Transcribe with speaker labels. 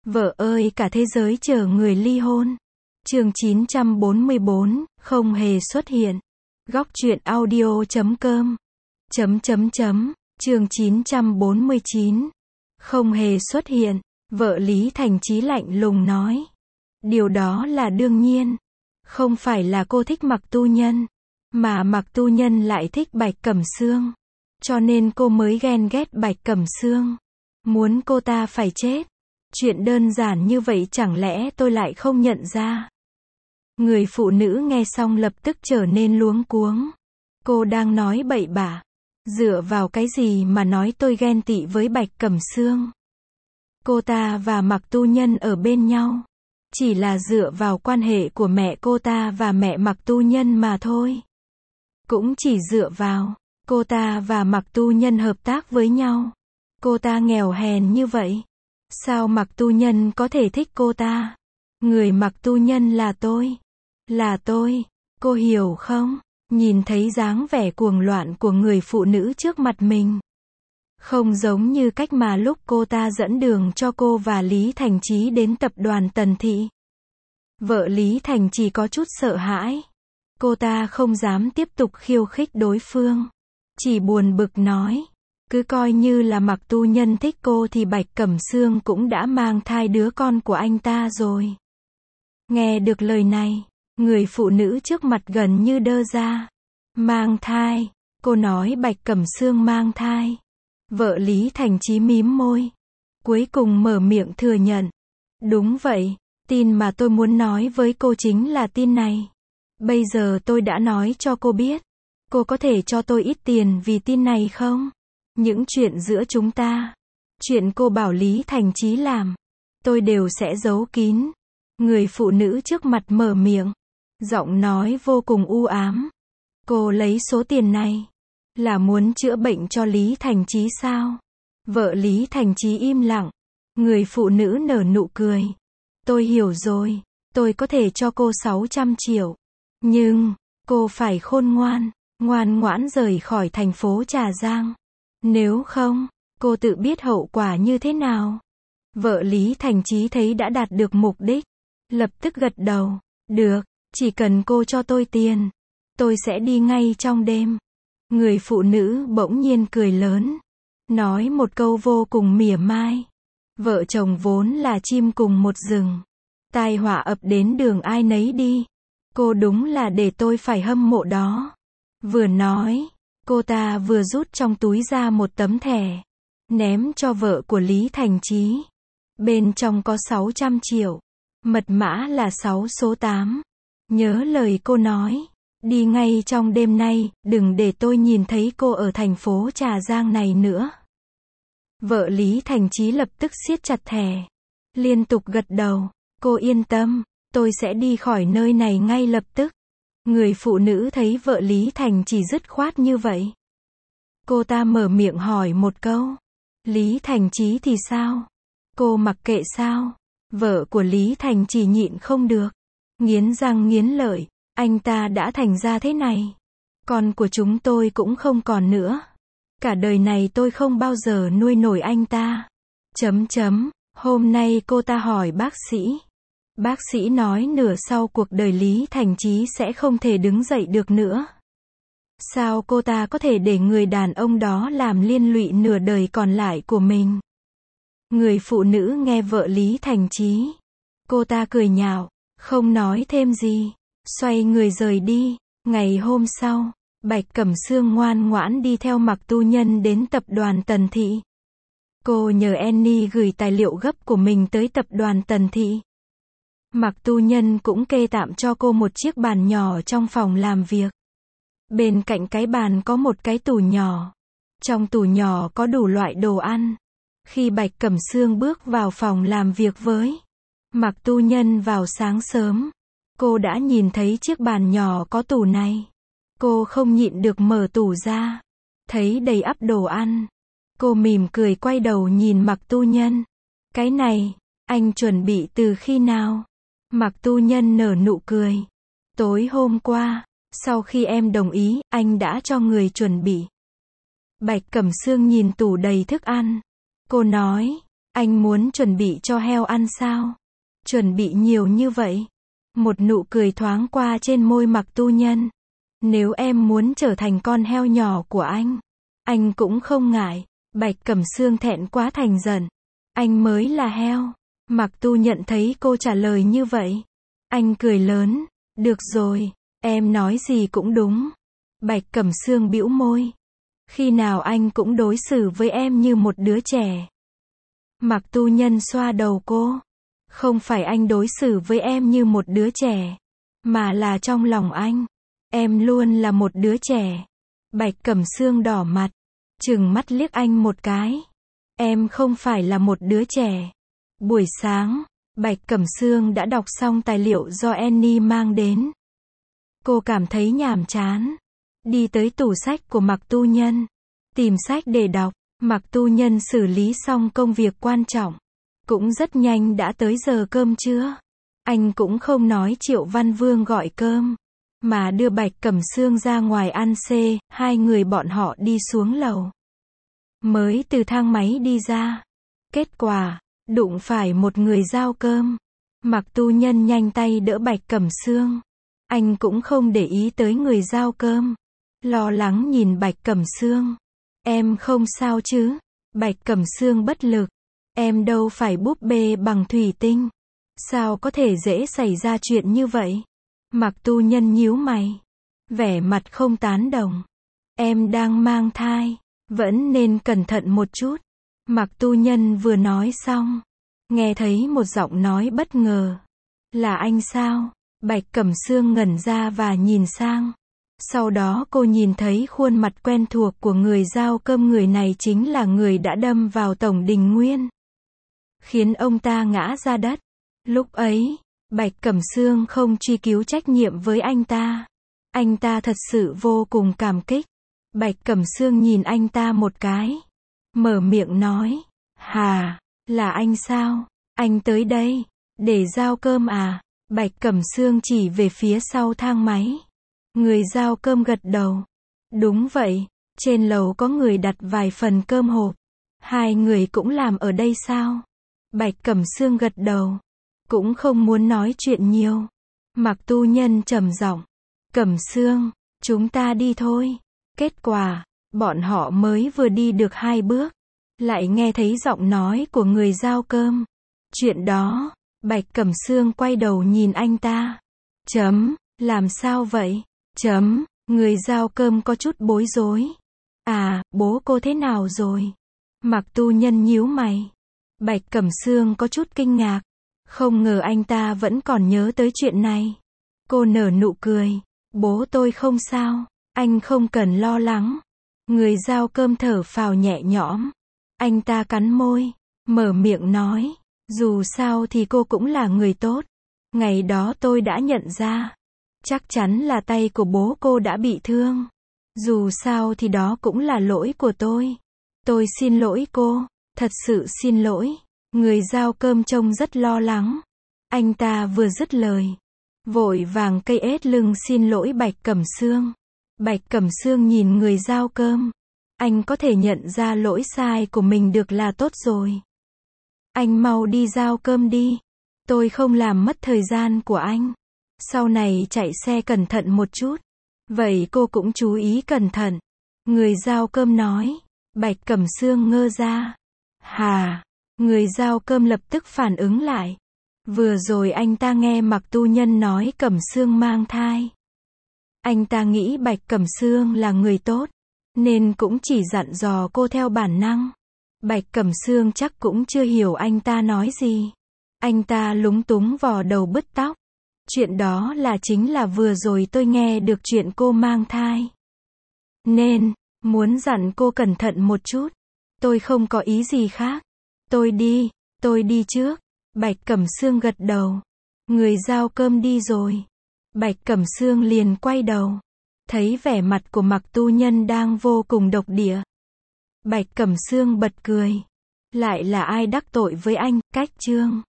Speaker 1: Vợ ơi, cả thế giới chờ người ly hôn. Chương 944, không hề xuất hiện. Góc truyện audio.com. Chương 949. Không hề xuất hiện. Vợ Lý Thành Chí lạnh lùng nói. Điều đó là đương nhiên. Không phải là cô thích Mặc Tu Nhân, mà Mặc Tu Nhân lại thích Bạch Cẩm Sương. Cho nên cô mới ghen ghét Bạch Cẩm Sương. Muốn cô ta phải chết. Chuyện đơn giản như vậy chẳng lẽ tôi lại không nhận ra. Người phụ nữ nghe xong lập tức trở nên luống cuống. Cô đang nói bậy bạ. Dựa vào cái gì mà nói tôi ghen tị với Bạch Cẩm Sương? Cô ta và Mặc Tu Nhân ở bên nhau. Chỉ là dựa vào quan hệ của mẹ cô ta và mẹ Mặc Tu Nhân mà thôi. Cũng chỉ dựa vào cô ta và Mặc Tu Nhân hợp tác với nhau. Cô ta nghèo hèn như vậy. Sao Mặc Tu Nhân có thể thích cô ta? Người Mặc Tu Nhân là tôi. Là tôi. Cô hiểu không? Nhìn thấy dáng vẻ cuồng loạn của người phụ nữ trước mặt mình. Không giống như cách mà lúc cô ta dẫn đường cho cô và Lý Thành Chí đến tập đoàn Tần Thị. Vợ Lý Thành Chí có chút sợ hãi. Cô ta không dám tiếp tục khiêu khích đối phương. Chỉ buồn bực nói. Cứ coi như là Mặc Tu Nhân thích cô thì Bạch Cẩm Sương cũng đã mang thai đứa con của anh ta rồi. Nghe được lời này, người phụ nữ trước mặt gần như đơ ra. Mang thai? Cô nói Bạch Cẩm Sương mang thai. Vợ Lý Thành Chí mím môi. Cuối cùng mở miệng thừa nhận. Đúng vậy, tin mà tôi muốn nói với cô chính là tin này. Bây giờ tôi đã nói cho cô biết. Cô có thể cho tôi ít tiền vì tin này không? Những chuyện giữa chúng ta, chuyện cô bảo Lý Thành Chí làm, tôi đều sẽ giấu kín. Người phụ nữ trước mặt mở miệng, giọng nói vô cùng u ám. Cô lấy số tiền này là muốn chữa bệnh cho Lý Thành Chí sao? Vợ Lý Thành Chí im lặng. Người phụ nữ nở nụ cười. Tôi hiểu rồi, tôi có thể cho cô 600 triệu. Nhưng, cô phải khôn ngoan, ngoan ngoãn rời khỏi thành phố Trà Giang. Nếu không, cô tự biết hậu quả như thế nào. Vợ Lý Thành Chí thấy đã đạt được mục đích. Lập tức gật đầu. Được, chỉ cần cô cho tôi tiền, tôi sẽ đi ngay trong đêm. Người phụ nữ bỗng nhiên cười lớn. Nói một câu vô cùng mỉa mai. Vợ chồng vốn là chim cùng một rừng. Tai họa ập đến đường ai nấy đi. Cô đúng là để tôi phải hâm mộ đó. Vừa nói, cô ta vừa rút trong túi ra một tấm thẻ. Ném cho vợ của Lý Thành Chí. Bên trong có 600 triệu. Mật mã là 6 số 8. Nhớ lời cô nói. Đi ngay trong đêm nay, đừng để tôi nhìn thấy cô ở thành phố Trà Giang này nữa. Vợ Lý Thành Chí lập tức siết chặt thẻ. Liên tục gật đầu. Cô yên tâm, tôi sẽ đi khỏi nơi này ngay lập tức. Người phụ nữ thấy vợ Lý Thành Chí dứt khoát như vậy. Cô ta mở miệng hỏi một câu. Lý Thành Chí thì sao? Cô mặc kệ sao? Vợ của Lý Thành Chí nhịn không được. Nghiến răng nghiến lợi. Anh ta đã thành ra thế này. Con của chúng tôi cũng không còn nữa. Cả đời này tôi không bao giờ nuôi nổi anh ta. Hôm nay cô ta hỏi bác sĩ. Bác sĩ nói nửa sau cuộc đời Lý Thành Chí sẽ không thể đứng dậy được nữa. Sao cô ta có thể để người đàn ông đó làm liên lụy nửa đời còn lại của mình? Người phụ nữ nghe vợ Lý Thành Chí. Cô ta cười nhạo, không nói thêm gì. Xoay người rời đi. Ngày hôm sau, Bạch Cẩm Sương ngoan ngoãn đi theo Mặc Tu Nhân đến tập đoàn Tần Thị. Cô nhờ Annie gửi tài liệu gấp của mình tới tập đoàn Tần Thị. Mặc Tu Nhân cũng kê tạm cho cô một chiếc bàn nhỏ trong phòng làm việc. Bên cạnh cái bàn có một cái tủ nhỏ. Trong tủ nhỏ có đủ loại đồ ăn. Khi Bạch Cẩm Sương bước vào phòng làm việc với Mặc Tu Nhân vào sáng sớm, cô đã nhìn thấy chiếc bàn nhỏ có tủ này. Cô không nhịn được mở tủ ra. Thấy đầy ắp đồ ăn. Cô mỉm cười quay đầu nhìn Mặc Tu Nhân. Cái này, anh chuẩn bị từ khi nào? Mặc Tu Nhân nở nụ cười. Tối hôm qua, sau khi em đồng ý, anh đã cho người chuẩn bị. Bạch Cẩm Sương nhìn tủ đầy thức ăn. Cô nói, Anh muốn chuẩn bị cho heo ăn sao? Chuẩn bị nhiều như vậy. Một nụ cười thoáng qua trên môi Mặc Tu Nhân. Nếu em muốn trở thành con heo nhỏ của anh cũng không ngại. Bạch Cẩm Sương thẹn quá thành giận. Anh mới là heo. Mặc Tu Nhận thấy cô trả lời như vậy. Anh cười lớn. Được rồi, em nói gì cũng đúng. Bạch Cẩm Sương bĩu môi. Khi nào anh cũng đối xử với em như một đứa trẻ. Mặc Tu Nhân xoa đầu cô. Không phải anh đối xử với em như một đứa trẻ, mà là trong lòng anh, em luôn là một đứa trẻ. Bạch Cẩm Sương đỏ mặt, trừng mắt liếc anh một cái. Em không phải là một đứa trẻ. Buổi sáng, Bạch Cẩm Sương đã đọc xong tài liệu do Annie mang đến. Cô cảm thấy nhàm chán. Đi tới tủ sách của Mặc Tu Nhân, tìm sách để đọc. Mặc Tu Nhân xử lý xong công việc quan trọng. Cũng rất nhanh đã tới giờ cơm trưa. Anh cũng không nói Triệu Văn Vương gọi cơm, mà đưa Bạch Cẩm Sương ra ngoài ăn xê. Hai người bọn họ đi xuống lầu. Mới từ thang máy đi ra. Kết quả, đụng phải một người giao cơm. Mặc Tu Nhân nhanh tay đỡ Bạch Cẩm Sương. Anh cũng không để ý tới người giao cơm. Lo lắng nhìn Bạch Cẩm Sương. Em không sao chứ? Bạch Cẩm Sương bất lực. Em đâu phải búp bê bằng thủy tinh. Sao có thể dễ xảy ra chuyện như vậy? Mặc Tu Nhân nhíu mày. Vẻ mặt không tán đồng. Em đang mang thai. Vẫn nên cẩn thận một chút. Mặc Tu Nhân vừa nói xong. Nghe thấy một giọng nói bất ngờ. Là anh sao? Bạch Cẩm Sương ngẩn ra và nhìn sang. Sau đó cô nhìn thấy khuôn mặt quen thuộc của người giao cơm. Người này chính là người đã đâm vào Tổng Đình Nguyên, khiến ông ta ngã ra đất. Lúc ấy, Bạch Cẩm Sương không truy cứu trách nhiệm với anh ta. Anh ta thật sự vô cùng cảm kích. Bạch Cẩm Sương nhìn anh ta một cái. Mở miệng nói. Hà, là anh sao? Anh tới đây, để giao cơm à? Bạch Cẩm Sương chỉ về phía sau thang máy. Người giao cơm gật đầu. Đúng vậy, trên lầu có người đặt vài phần cơm hộp. Hai người cũng làm ở đây sao? Bạch Cẩm Sương gật đầu. Cũng không muốn nói chuyện nhiều. Mặc Tu Nhân trầm giọng. Cẩm Sương, chúng ta đi thôi. Kết quả, bọn họ mới vừa đi được 2 bước. Lại nghe thấy giọng nói của người giao cơm. Chuyện đó, Bạch Cẩm Sương quay đầu nhìn anh ta. Làm sao vậy? Người giao cơm có chút bối rối. À, bố cô thế nào rồi? Mặc Tu Nhân nhíu mày. Bạch Cẩm Sương có chút kinh ngạc. Không ngờ anh ta vẫn còn nhớ tới chuyện này. Cô nở nụ cười. Bố tôi không sao. Anh không cần lo lắng. Người giao cơm thở phào nhẹ nhõm. Anh ta cắn môi. Mở miệng nói. Dù sao thì cô cũng là người tốt. Ngày đó tôi đã nhận ra. Chắc chắn là tay của bố cô đã bị thương. Dù sao thì đó cũng là lỗi của tôi. Tôi xin lỗi cô. Thật sự xin lỗi. Người giao cơm trông rất lo lắng. Anh ta vừa dứt lời, vội vàng cây ết lưng xin lỗi Bạch Cẩm Sương. Bạch Cẩm Sương nhìn người giao cơm. Anh có thể nhận ra lỗi sai của mình được là tốt rồi. Anh mau đi giao cơm đi. Tôi không làm mất thời gian của anh. Sau này chạy xe cẩn thận một chút. Vậy cô cũng chú ý cẩn thận. Người giao cơm nói. Bạch Cẩm Sương ngơ ra. Hà. Người giao cơm lập tức phản ứng lại. Vừa rồi anh ta nghe Mặc Tu Nhân nói Cẩm Sương mang thai. Anh ta nghĩ Bạch Cẩm Sương là người tốt, nên cũng chỉ dặn dò cô theo bản năng. Bạch Cẩm Sương chắc cũng chưa hiểu anh ta nói gì. Anh ta lúng túng vò đầu bứt tóc. Chuyện đó chính là vừa rồi tôi nghe được chuyện cô mang thai. Nên, muốn dặn cô cẩn thận một chút. Tôi không có ý gì khác. Tôi đi trước. Bạch Cẩm Sương gật đầu. Người giao cơm đi rồi. Bạch Cẩm Sương liền quay đầu. Thấy vẻ mặt của Mặc Tu Nhân đang vô cùng độc địa. Bạch Cẩm Sương bật cười. Lại là ai đắc tội với anh? Cách chương